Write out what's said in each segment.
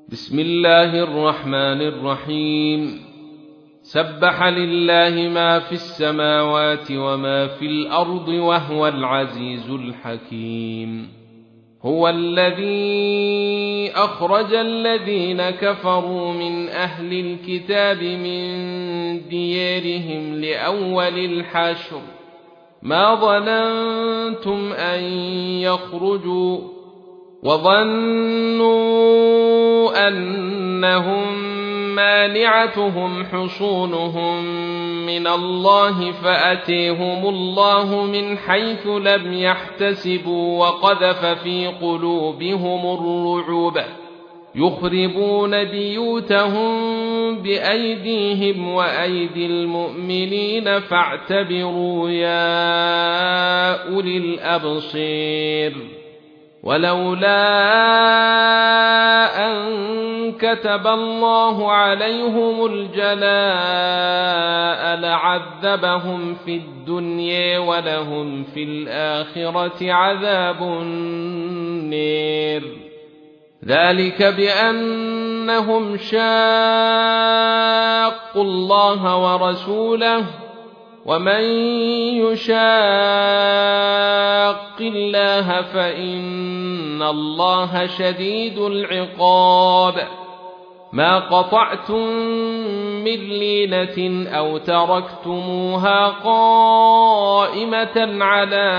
بسم الله الرحمن الرحيم. سبح لله ما في السماوات وما في الأرض وهو العزيز الحكيم. هو الذي أخرج الذين كفروا من أهل الكتاب من ديارهم لأول الحشر ما ظننتم أن يخرجوا وظنوا أنهم مانعتهم حصونهم من الله فأتيهم الله من حيث لم يحتسبوا وقذف في قلوبهم الرعب يخربون بيوتهم بأيديهم وأيدي المؤمنين فاعتبروا يا أولي الأبصير. ولولا أن كتب الله عليهم الجلاء لعذبهم في الدنيا ولهم في الآخرة عذاب النار. ذلك بأنهم شاقوا الله ورسوله ومن يشاق الله فإن الله شديد العقاب. ما قطعتم من لينة أو تركتموها قائمة على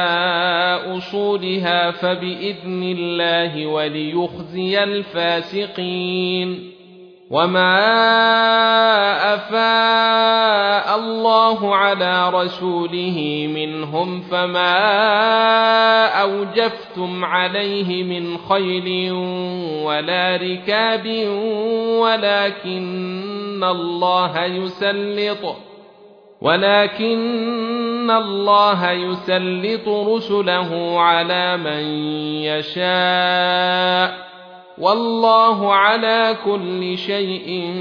أصولها فبإذن الله وليخزي الفاسقين. وما أفاء الله على رسوله منهم فما أوجفتم عليه من خيل ولا ركاب ولكن الله يسلط رسله على من يشاء والله على كل شيء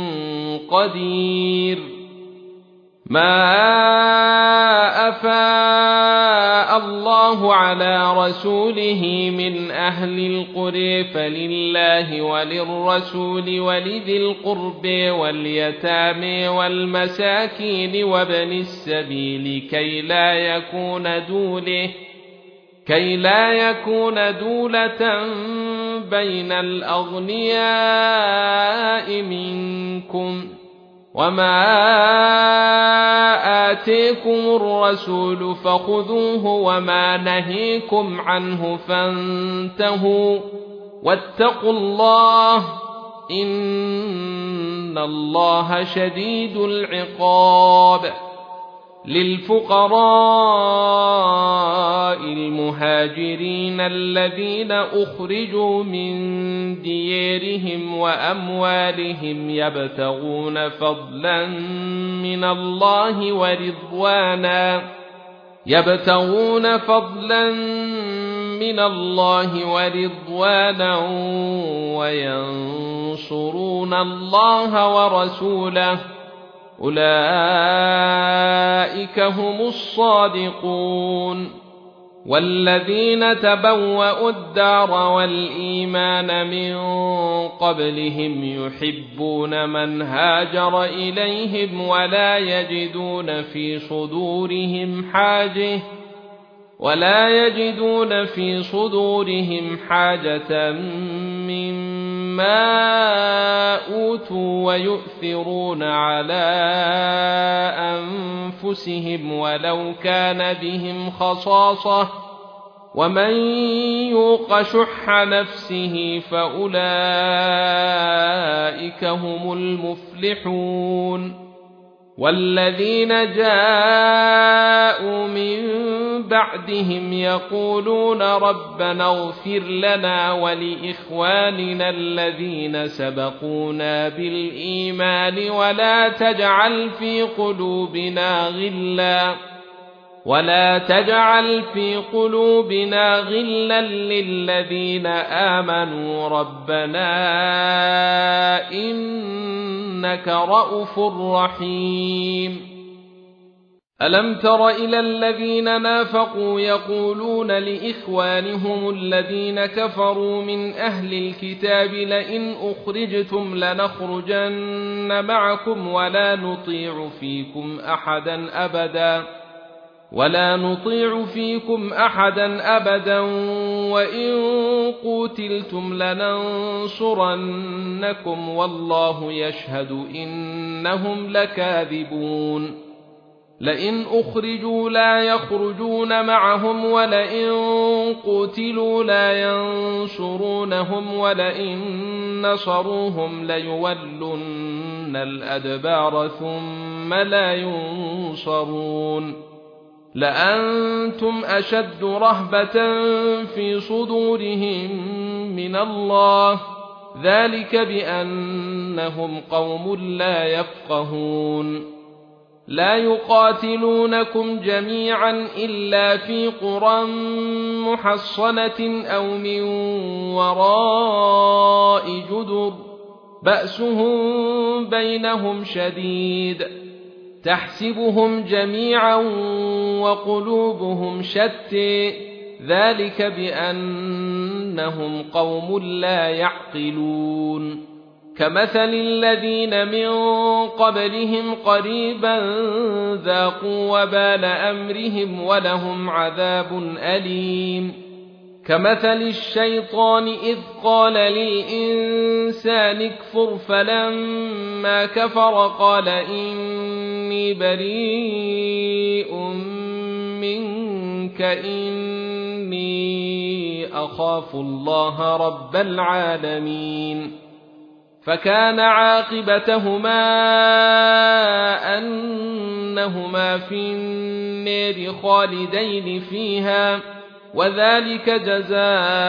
قدير. ما أفاء الله على رسوله من أهل القرى فلله وللرسول ولذي القرب واليتامى والمساكين وابن السبيل كي لا يكون دولة بين الأغنياء منكم. وما آتيكم الرسول فخذوه وما نهيكم عنه فانتهوا واتقوا الله إن الله شديد العقاب. للفقراء المهاجرين الذين أخرجوا من ديارهم وأموالهم يبتغون فضلا من الله ورضوانا وينصرون الله ورسوله أولئك هم الصادقون. والذين تبوأوا الدار والإيمان من قبلهم يحبون من هاجر إليهم ولا يجدون في صدورهم حاجة مما أوتوا ويؤثرون على أنفسهم ولو كان بهم خصاصة ومن يوق شح نفسه فأولئك هم المفلحون. والذين جاءوا من بعدهم يقولون ربنا اغفر لنا ولإخواننا الذين سبقونا بالإيمان ولا تجعل في قلوبنا غلا للذين آمنوا ربنا إنك رءوف رحيم. ألم تر إلى الذين نافقوا يقولون لإخوانهم الذين كفروا من أهل الكتاب لئن أخرجتم لنخرجن معكم ولا نطيع فيكم أحدا أبدا وإن قوتلتم لننصرنكم والله يشهد إنهم لكاذبون لئن أخرجوا لا يخرجون معهم ولئن قتلوا لا ينصرونهم ولئن نصروهم ليولن الأدبار ثم لا ينصرون لأنتم أشد رهبة في صدورهم من الله ذلك بأنهم قوم لا يفقهون لا يقاتلونكم جميعا إلا في قرى محصنة أو من وراء جدر بأسهم بينهم شديد تحسبهم جميعا وقلوبهم شتى ذلك بأنهم قوم لا يعقلون كمثل الذين من قبلهم قريبا ذاقوا وبال أمرهم ولهم عذاب أليم كمثل الشيطان إذ قال للإنسان اكفر فلما كفر قال إني بريء منك إني أخاف الله رب العالمين فكان عاقبتهما أنهما في النار خالدين فيها وذلك جزاء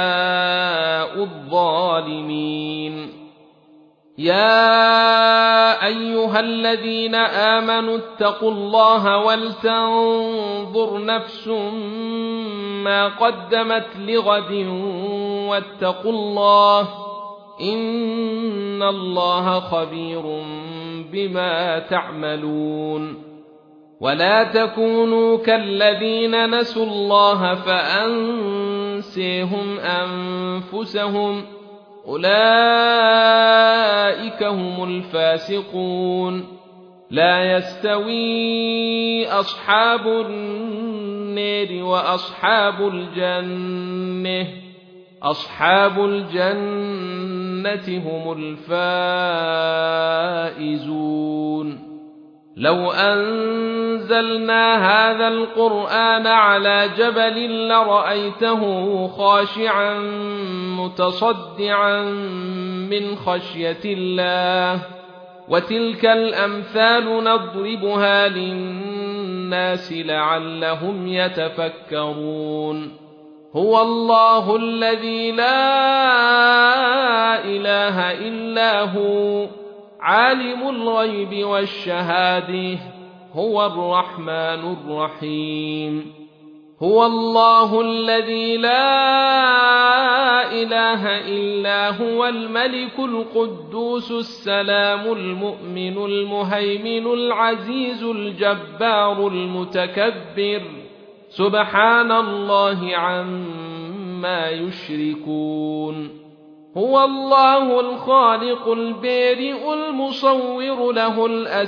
الظالمين يا أيها الذين آمنوا اتقوا الله ولتنظر نفس ما قدمت لغد واتقوا الله إن الله خبير بما تعملون ولا تكونوا كالذين نسوا الله فأنسيهم أنفسهم أولئك هم الفاسقون لا يستوي أصحاب النار وأصحاب الجنة أصحاب الجنة هم الفائزون لو أنزلنا هذا القرآن على جبل لرأيته خاشعا متصدعا من خشية الله وتلك الأمثال نضربها للناس لعلهم يتفكرون هو الله الذي لا إله إلا هو عالم الغيب والشهادة هو الرحمن الرحيم هو الله الذي لا إله إلا هو الملك القدوس السلام المؤمن المهيمن العزيز الجبار المتكبر سبحان الله عما يشركون هو الله الخالق البارئ المصور له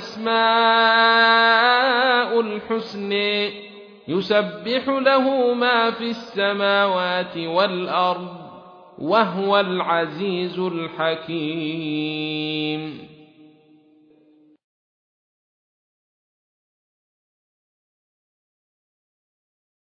الأسماء الحسنى يسبح له ما في السماوات والأرض وهو العزيز الحكيم